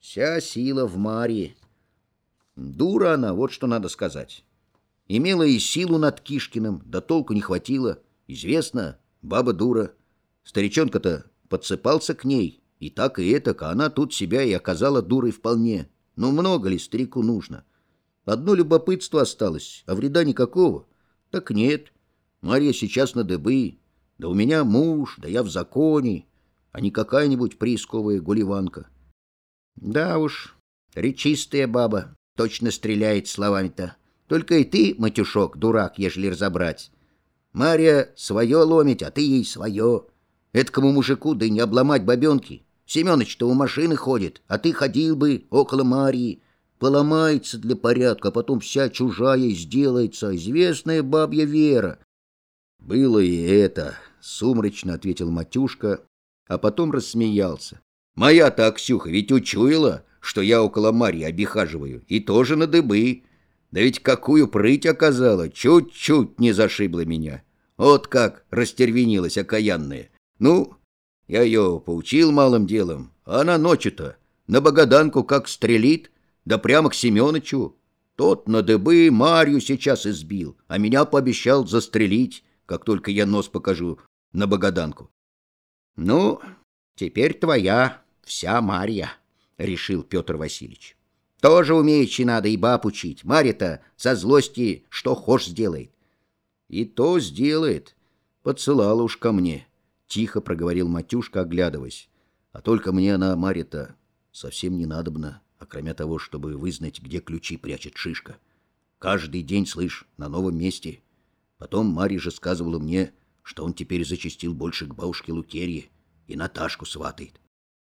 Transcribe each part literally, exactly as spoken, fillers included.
Вся сила в Марье. Дура она, вот что надо сказать. Имела и силу над Кишкиным, да толку не хватило. Известно, баба дура. Старичонка-то подсыпался к ней, и так и этак, а она тут себя и оказала дурой вполне. Ну, много ли старику нужно? Одно любопытство осталось, а вреда никакого. Так нет, Марья сейчас на дыбы. Да у меня муж, да я в законе, а не какая-нибудь приисковая гуливанка. Да уж, речистая баба, точно стреляет словами-то. Только и ты, матюшок, дурак, ежели разобрать. Марья свое ломить, а ты ей свое. Эткому мужику да и не обломать бабенки. Семёныч-то у машины ходит, а ты ходил бы около Марьи. Поломается для порядка, а потом вся чужая сделается. Известная бабья Вера. Было и это, сумрачно ответил Матюшка, а потом рассмеялся. Моя-то Аксюха ведь учуяла, что я около Марьи обихаживаю, и тоже на дыбы. Да ведь какую прыть оказала, чуть-чуть не зашибла меня. Вот как растервенилась окаянная. Ну, я ее поучил малым делом, а она ночью-то на Богаданку как стрелит, да прямо к Семёнычу. Тот на дыбы Марью сейчас избил, а меня пообещал застрелить, как только я нос покажу на Богаданку. Ну, теперь твоя вся Марья, решил Петр Васильевич. Тоже умеючи надо и баб учить. Марья-то со злости что хошь сделает. И то сделает. Подсылала уж ко мне, тихо проговорил Матюшка, оглядываясь. А только мне она, Марья-то, совсем не надобна, а кроме того, чтобы вызнать, где ключи прячет Шишка. Каждый день, слышь, на новом месте. Потом Марья же сказывала мне, что он теперь зачастил больше к бабушке Лукерье и Наташку сватает.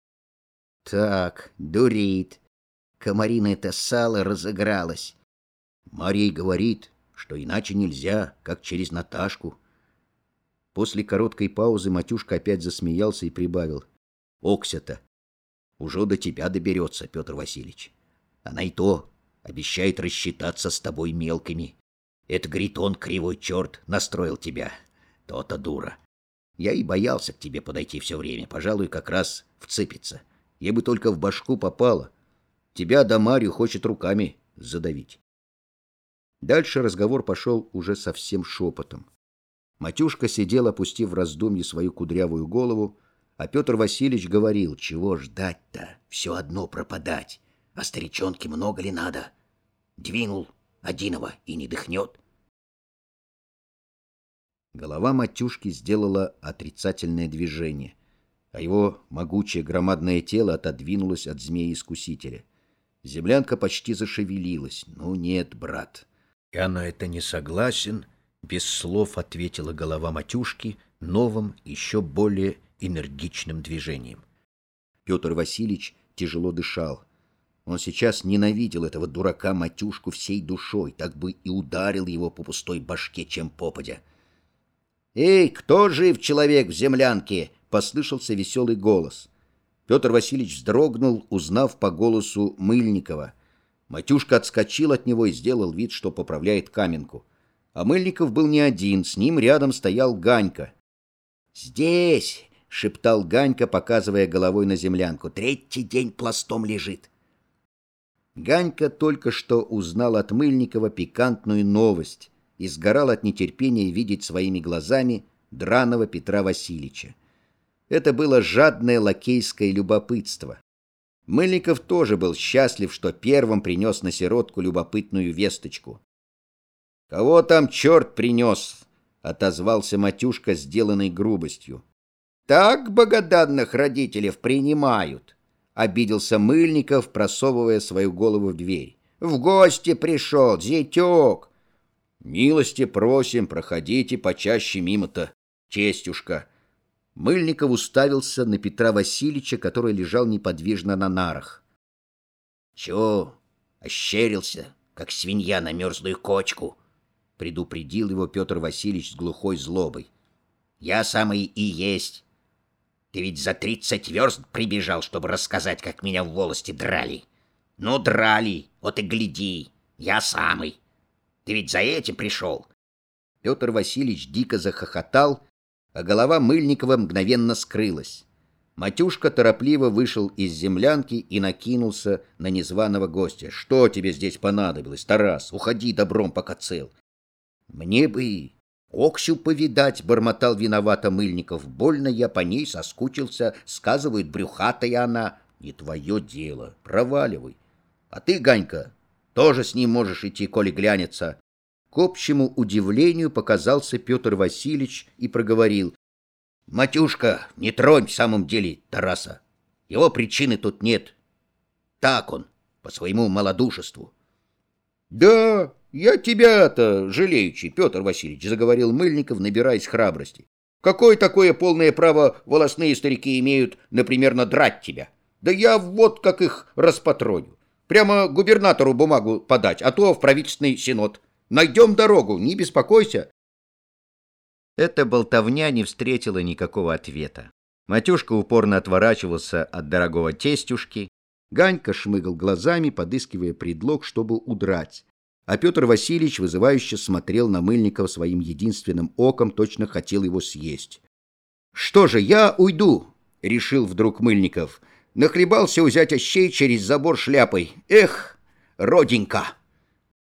Так, дурит. Комариное-то сало разыгралось. Марья говорит, что иначе нельзя, как через Наташку. После короткой паузы Матюшка опять засмеялся и прибавил. Окся-то уже до тебя доберется, Петр Васильевич. Она и то обещает рассчитаться с тобой мелкими. Это, говорит, он, кривой черт, настроил тебя. То-то дура. Я и боялся к тебе подойти все время. Пожалуй, как раз вцепится. Ей бы только в башку попало. Тебя да Марью хочет руками задавить. Дальше разговор пошел уже совсем шепотом. Матюшка сидел, опустив в раздумье свою кудрявую голову, а Петр Васильевич говорил, чего ждать-то, все одно пропадать, а старичонке много ли надо? Двинул одиного и не дыхнет. Голова Матюшки сделала отрицательное движение, а его могучее громадное тело отодвинулось от змеи-искусителя. Землянка почти зашевелилась. «Ну нет, брат, я на это не согласен», — без слов ответила голова Матюшки новым, еще более энергичным движением. Петр Васильевич тяжело дышал. Он сейчас ненавидел этого дурака Матюшку всей душой, так бы и ударил его по пустой башке, чем попадя. «Эй, кто жив человек в землянке?» — послышался веселый голос. Петр Васильевич вздрогнул, узнав по голосу Мыльникова. Матюшка отскочил от него и сделал вид, что поправляет каменку. А Мыльников был не один, с ним рядом стоял Ганька. «Здесь!» — шептал Ганька, показывая головой на землянку. «Третий день пластом лежит». Ганька только что узнал от Мыльникова пикантную новость и сгорал от нетерпения видеть своими глазами драного Петра Васильевича. Это было жадное лакейское любопытство. Мыльников тоже был счастлив, что первым принес на сиротку любопытную весточку. «Кого там черт принес?» — отозвался Матюшка, сделанный грубостью. «Так богоданных родителей принимают», — обиделся Мыльников, просовывая свою голову в дверь. «В гости пришел, зятек». «Милости просим, проходите почаще мимо-то, честюшка». Мыльников уставился на Петра Васильевича, который лежал неподвижно на нарах. «Чё, ощерился, как свинья на мерзлую кочку?» — предупредил его Петр Васильевич с глухой злобой. «Я самый и есть. Ты ведь за тридцать верст прибежал, чтобы рассказать, как меня в волости драли. Ну, драли, вот и гляди, я самый. Ты ведь за этим пришел?» Петр Васильевич дико захохотал, а голова Мыльникова мгновенно скрылась. Матюшка торопливо вышел из землянки и накинулся на незваного гостя. «Что тебе здесь понадобилось, Тарас? Уходи добром, пока цел». «Мне бы и Оксю повидать», — бормотал виновато Мыльников. «Больно я по ней соскучился. Сказывают, брюхатая она». «Не твое дело. Проваливай. А ты, Ганька, тоже с ним можешь идти, коли глянется». К общему удивлению показался Петр Васильевич и проговорил: «Матюшка, не тронь в самом деле Тараса. Его причины тут нет. Так он, по своему малодушеству». «Да, я тебя-то жалеючи, Петр Васильевич», — заговорил Мыльников, набираясь храбрости. «Какое такое полное право волосные старики имеют, например, надрать тебя? Да я вот как их распатроню. Прямо губернатору бумагу подать, а то в правительственный синод. Найдем дорогу, не беспокойся». Эта болтовня не встретила никакого ответа. Матюшка упорно отворачивался от дорогого тестюшки, Ганька шмыгал глазами, подыскивая предлог, чтобы удрать, а Петр Васильевич вызывающе смотрел на Мыльникова своим единственным оком, точно хотел его съесть. «Что же, я уйду», — решил вдруг Мыльников. «Нахлебался у зятя щей через забор шляпой. Эх, роденька!»